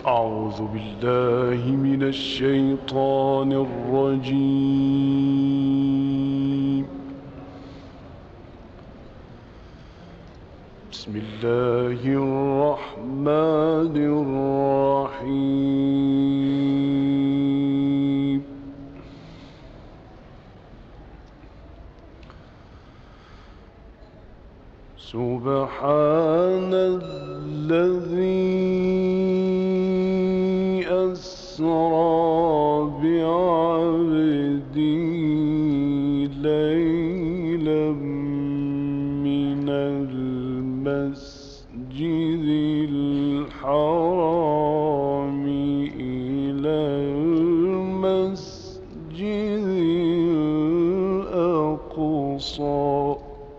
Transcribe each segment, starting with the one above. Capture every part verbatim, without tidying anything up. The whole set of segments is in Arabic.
أعوذ بالله من الشيطان الرجيم. بسم الله الرحمن الرحيم. سبحان الذي أسرى بعبده ليلا من المسجد الحرام إلى المسجد الأقصى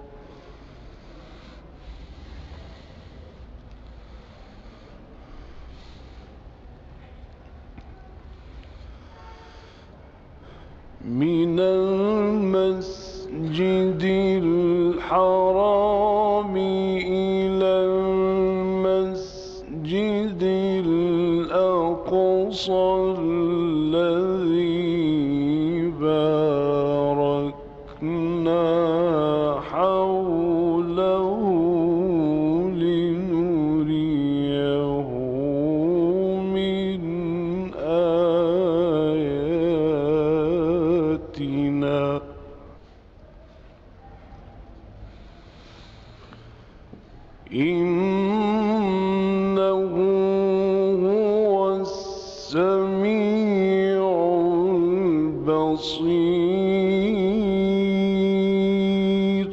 من المسجد الحرام إلى المسجد الأقصى الذي باركنا حوله لنريه من آياتنا إنه هو السميع البصير.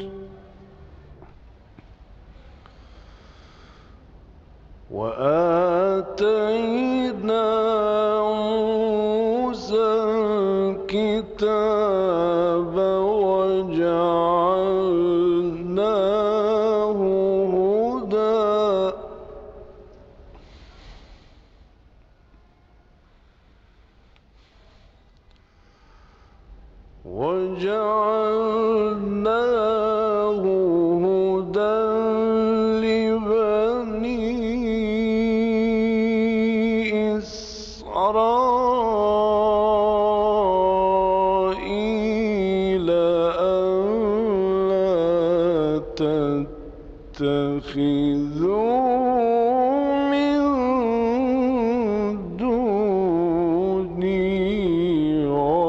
وآتينا موسى الكتاب وجعلناه هدى وجعلناه هدى لبني إسرائيل ألا تتخذوا من دوني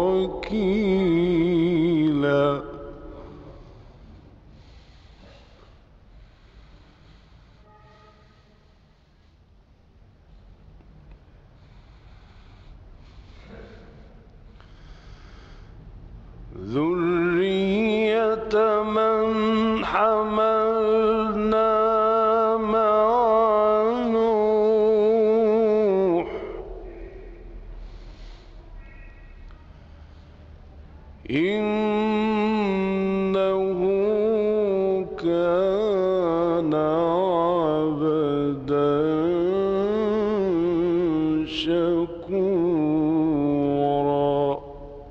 وكيلا. ذرية من حملنا مع نوح إنه كان عبدا شكورا.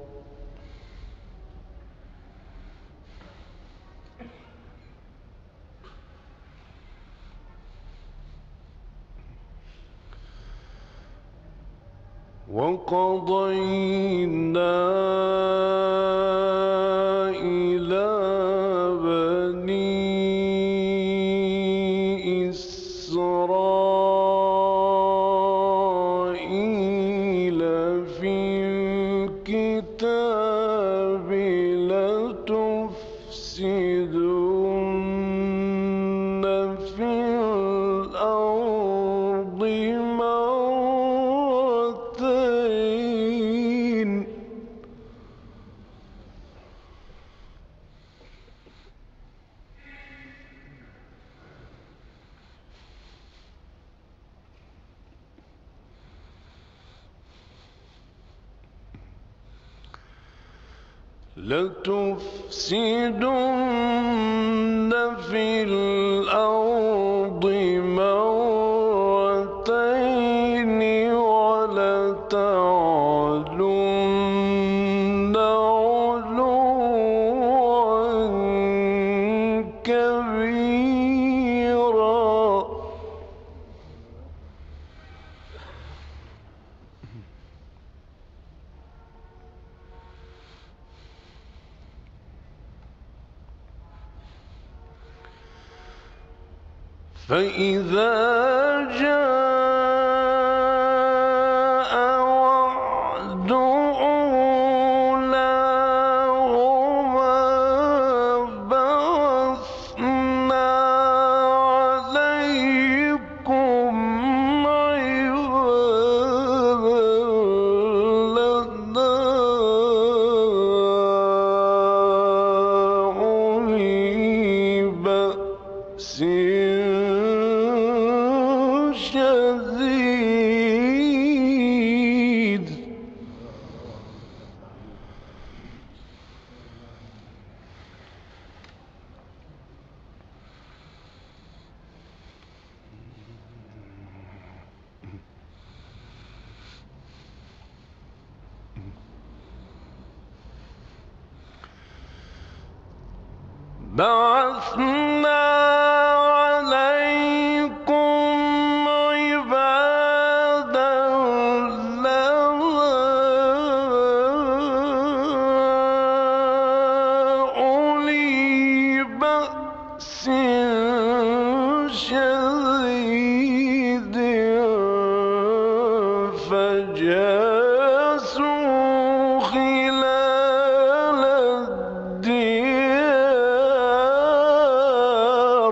وقضينا إلى بني إسرائيل في الكتاب لتفسدن في الأرض مرتين لتفسدن في الأرض مرتين ولتعلن علوا كبيرا. فإذا جاء وعد أولاهما بعثنا عليكم عبادا لنا أولي بأس شديد بعثنا عليكم عبادا لنا أولي بأس شديد فجاسوا خلال الديار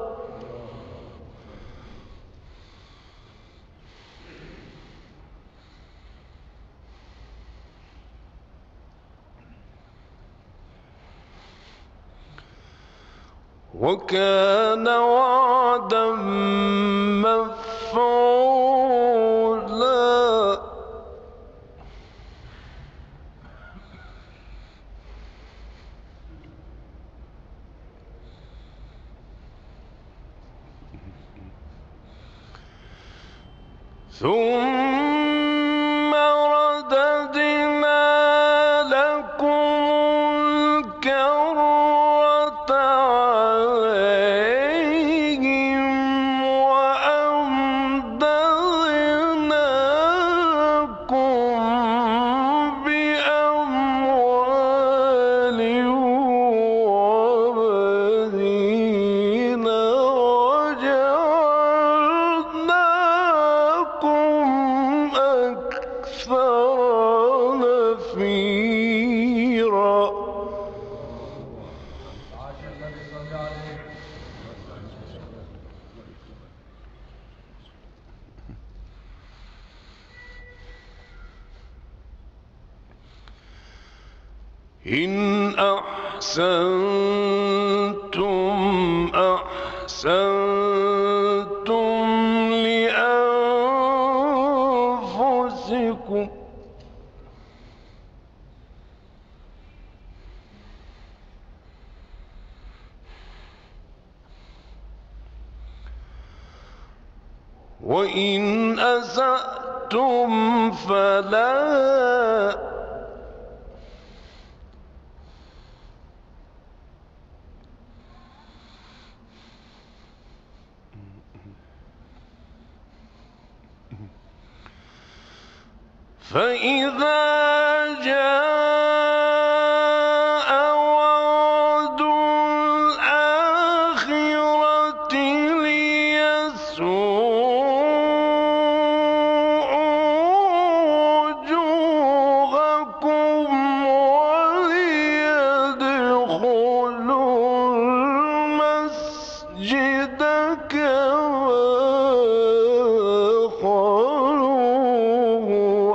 وكان وعدا مفعولا ثم رددنا لكم الكرة عليهم وأمددناكم بأموال وبنين وجعلناكم أكثر نفيرا إن أحسنتم أحسنتم لأنفسكم وإن أسأتم فلا فإذا جاء وعد الآخرة ليسوءوا وجوهكم وليدخلوا المسجد كما خلوه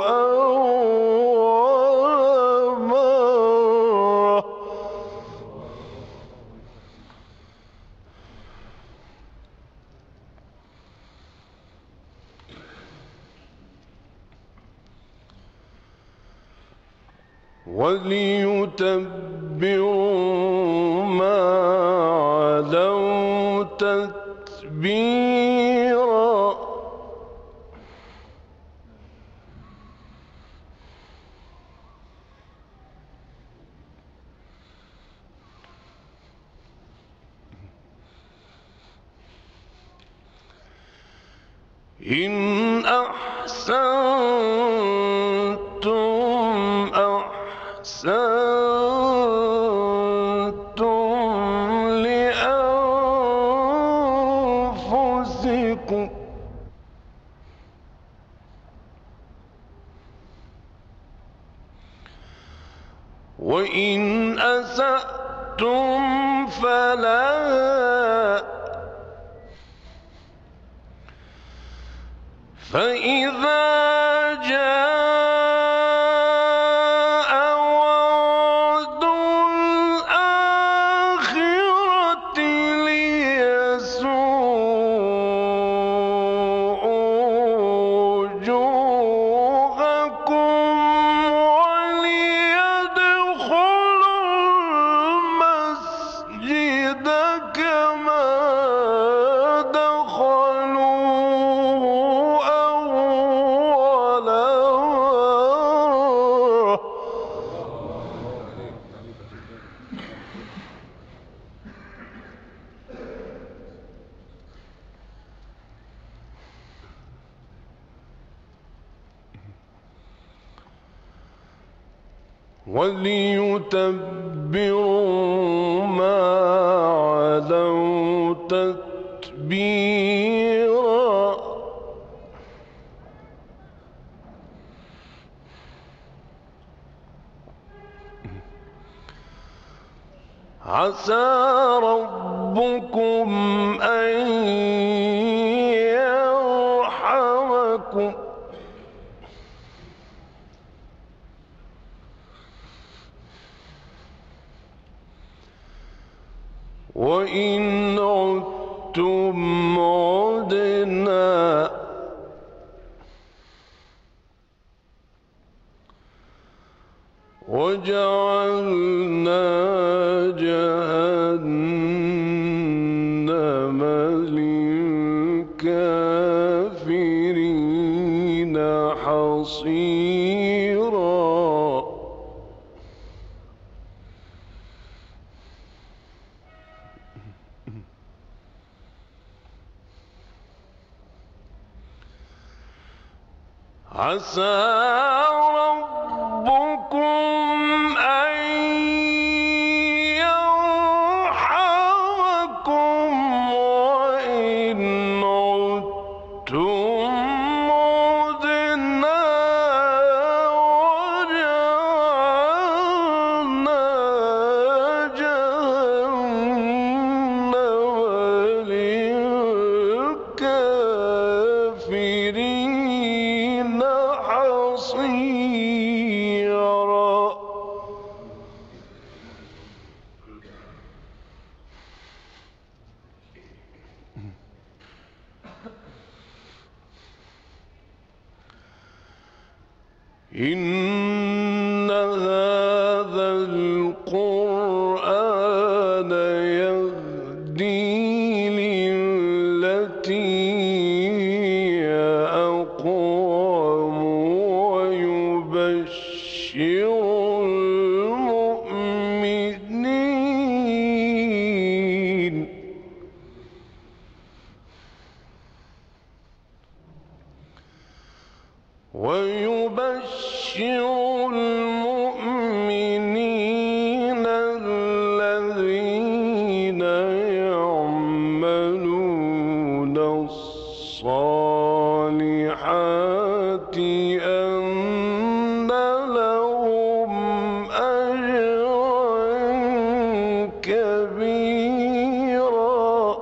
أول مرة وليتبروا ما علوا تتبيرا إن أحسنتم أحسنتم لأنفسكم أنفسكم وإن أسأتم فلا فإذا جاء وعد الآخرة ليسوءوا وجوهكم وليدخلوا المسجد كما دخلوه أول مرة وليتبروا ما علوا تتبيرا عسى ربكم أن يرحمكم وإن عدتم عدنا وجعلنا جهنم للكافرين حصيرا عسى ربكم أن يرحمكم وإن عدتم عدنا وجعلنا جهنم للكافرين حصيرا إن هذا القرآن يهدي للتي هي أقوم ويبشر المؤمنين ويبشر المؤمنين الذين يعملون الصالحات أن لهم أجرا كبيرا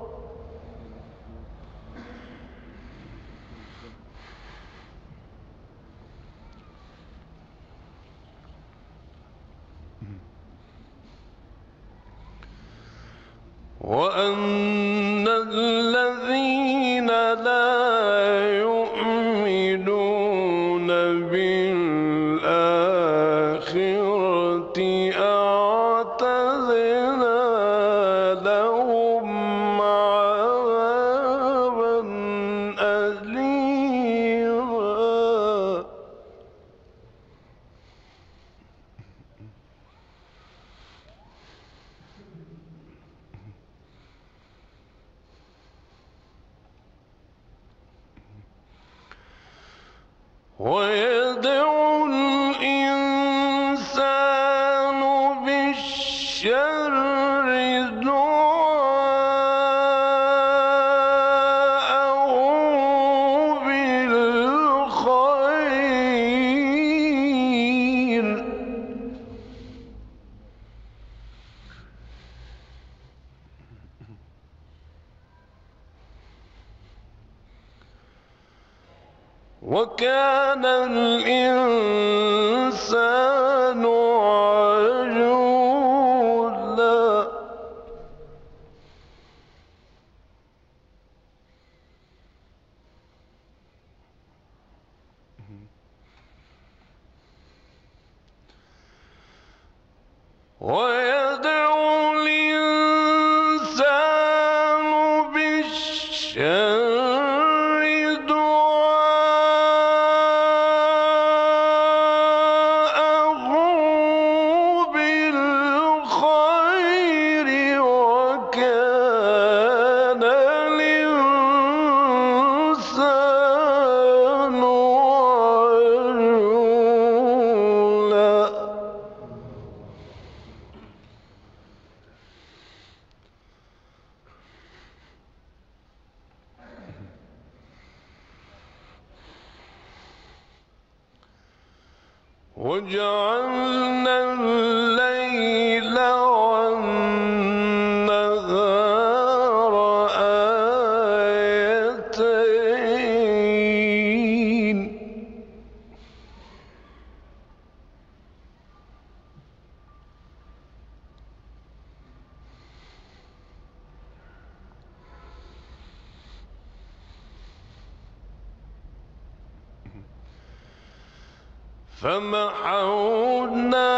وأن الذين لا يؤمنون بالآخرة أعتدنا لهم عذابا أليما ويدعو الإنسان بالشر دعاءه وكان الإنسان عجولا ويدعو الإنسان بالشر دعاءه بالخير وكان الإنسان عجولا وجعلنا الليل والنهار آيتين فمحونا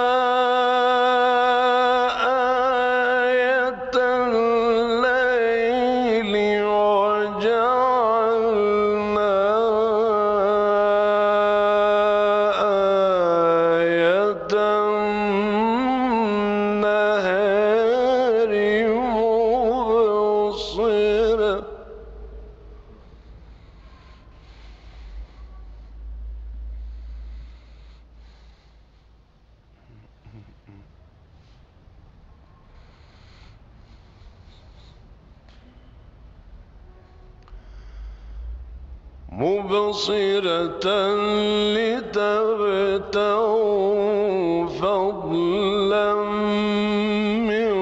آية الليل وجعلنا آية النهار مبصرة مبصرة لتبتغوا فضلا من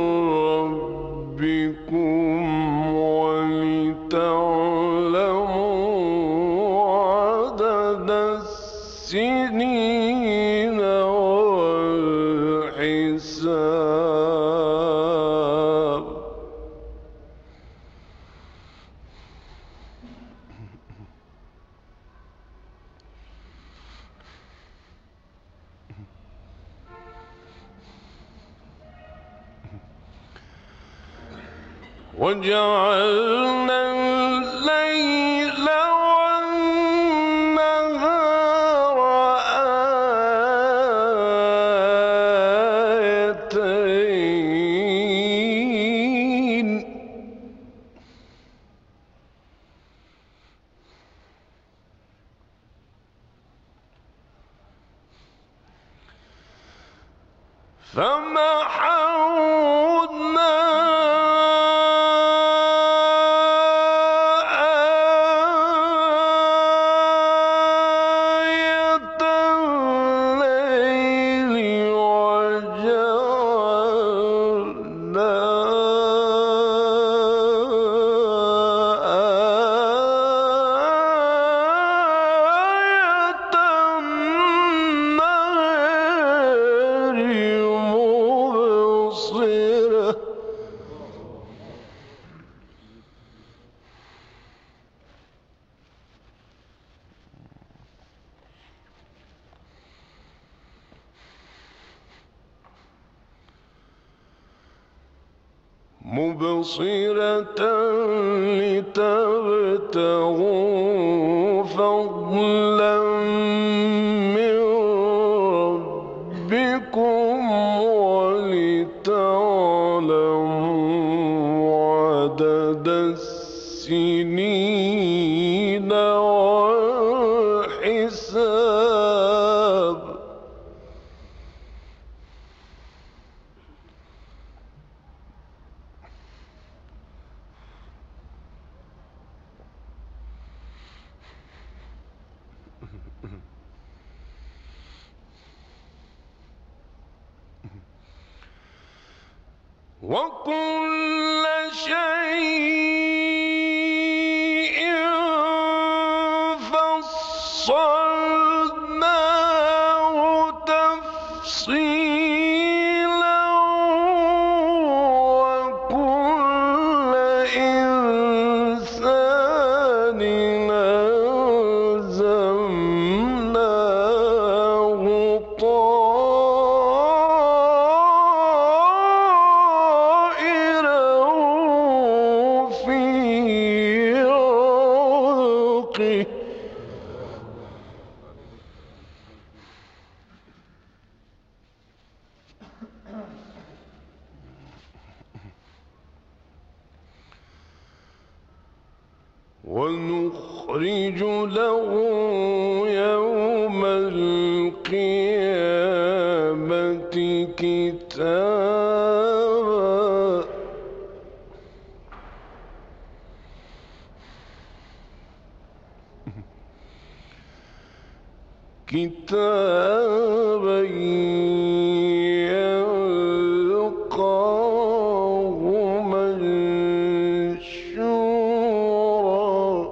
ربكم ولتعلموا عدد السنين والحساب وجعلنا الليل والنهار آيتين فمحونا مبصرة لتبتغوا فضلا من ربكم ولتعلموا عدد السنين والحساب وكل شيء فصلناه تفصيلا وكل إنسان ألزمناه طائره في عنقه ونخرج له يوم القيامة كتابا كتابا يلقاه منشورا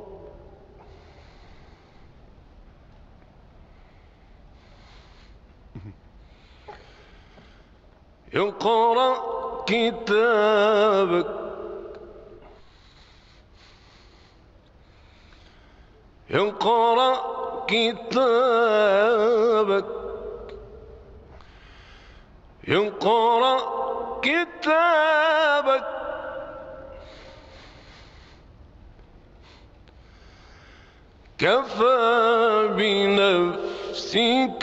اقرأ كتابك اقرأ كتابك اقرأ كتابك كفى بنفسك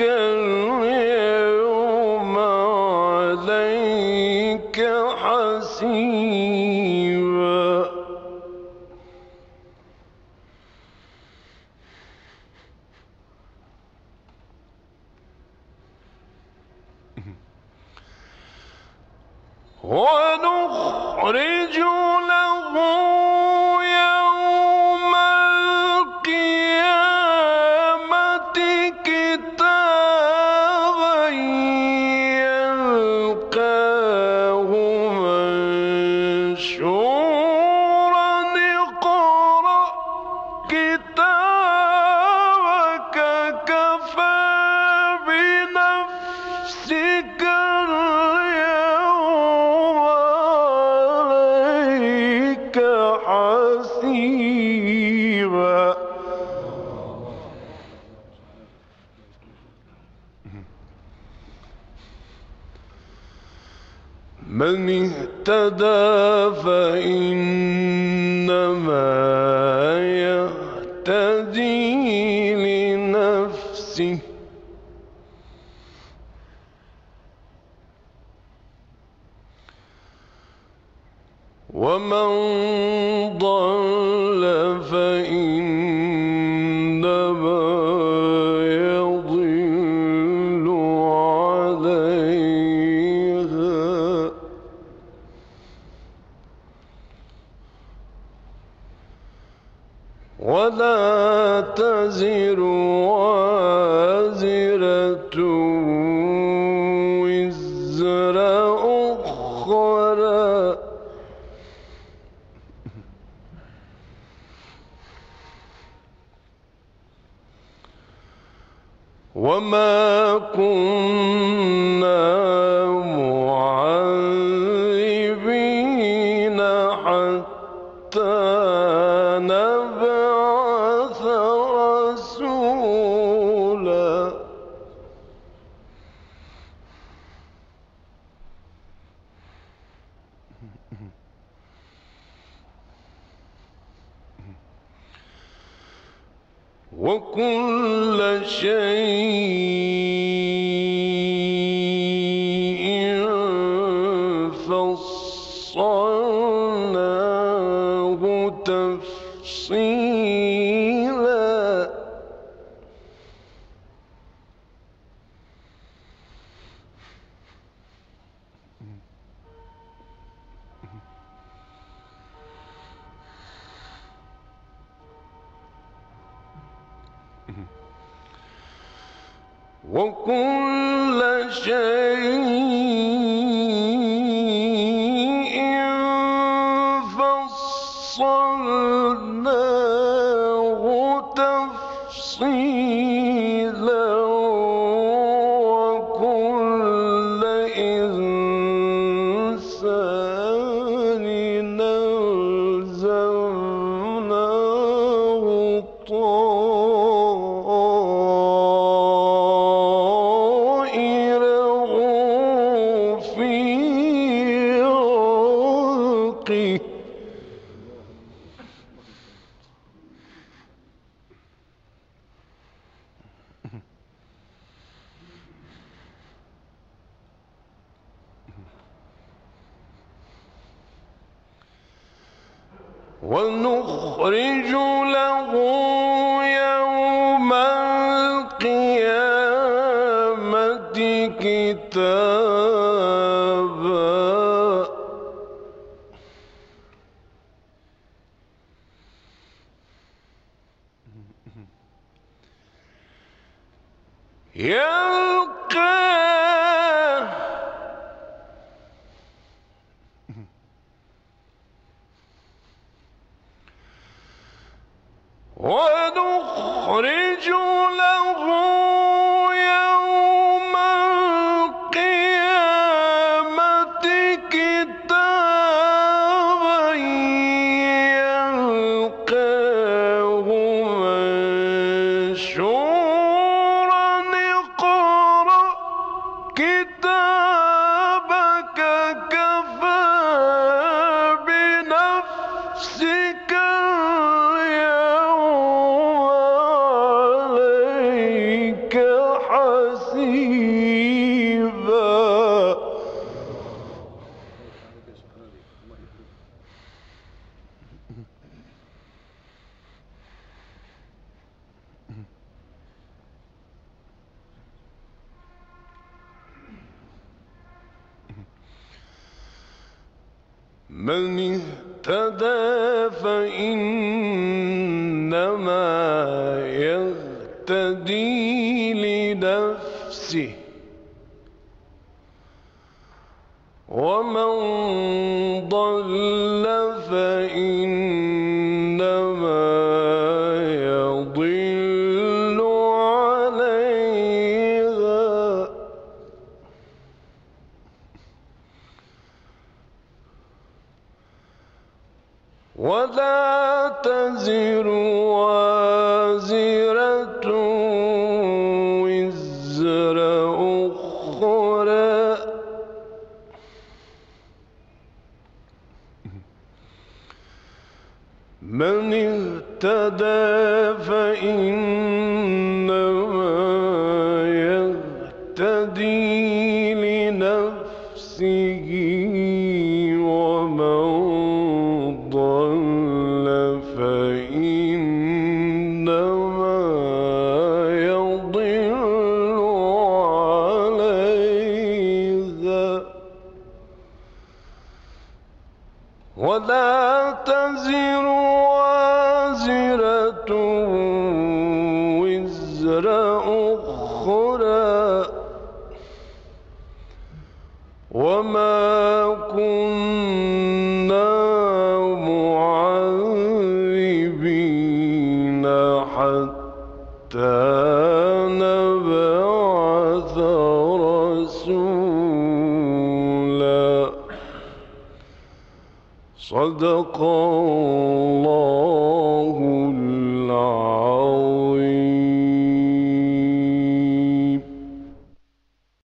اليوم عليك حسيبا ونخرج له يوم القيامة كتابا يلقاه منشورا اقرأ كتابك كفى بنفسك حسيبا من اهتدى فإنما يهتدي لنفسه ومن ضل فإنما يضل عليها ولا تزر وازرة وزر أخرى وما كنا معذبين حتى نبعث رسولا وكل شيء فصلناه تفصيلا وكل شيء فصلناه تفصيلا ونخرج له يوم القيامة كتابا يلقاه ونخرج له يوم القيامة كتابا يلقاه منشورا اقرأ كتابك كفى بنفسك من اهتدى فإنما يهتدي لنفسه ومن ضل فإنما يضل عليها ولا تزر وازرة وزر أخرى من اهتدى فإنما يهتدي لنفسه ومن ضل فإنما يضل عليها ولا تزر وازرة وزر أخرى وما كنا معذبين حتى نبعث رسولا صدق الله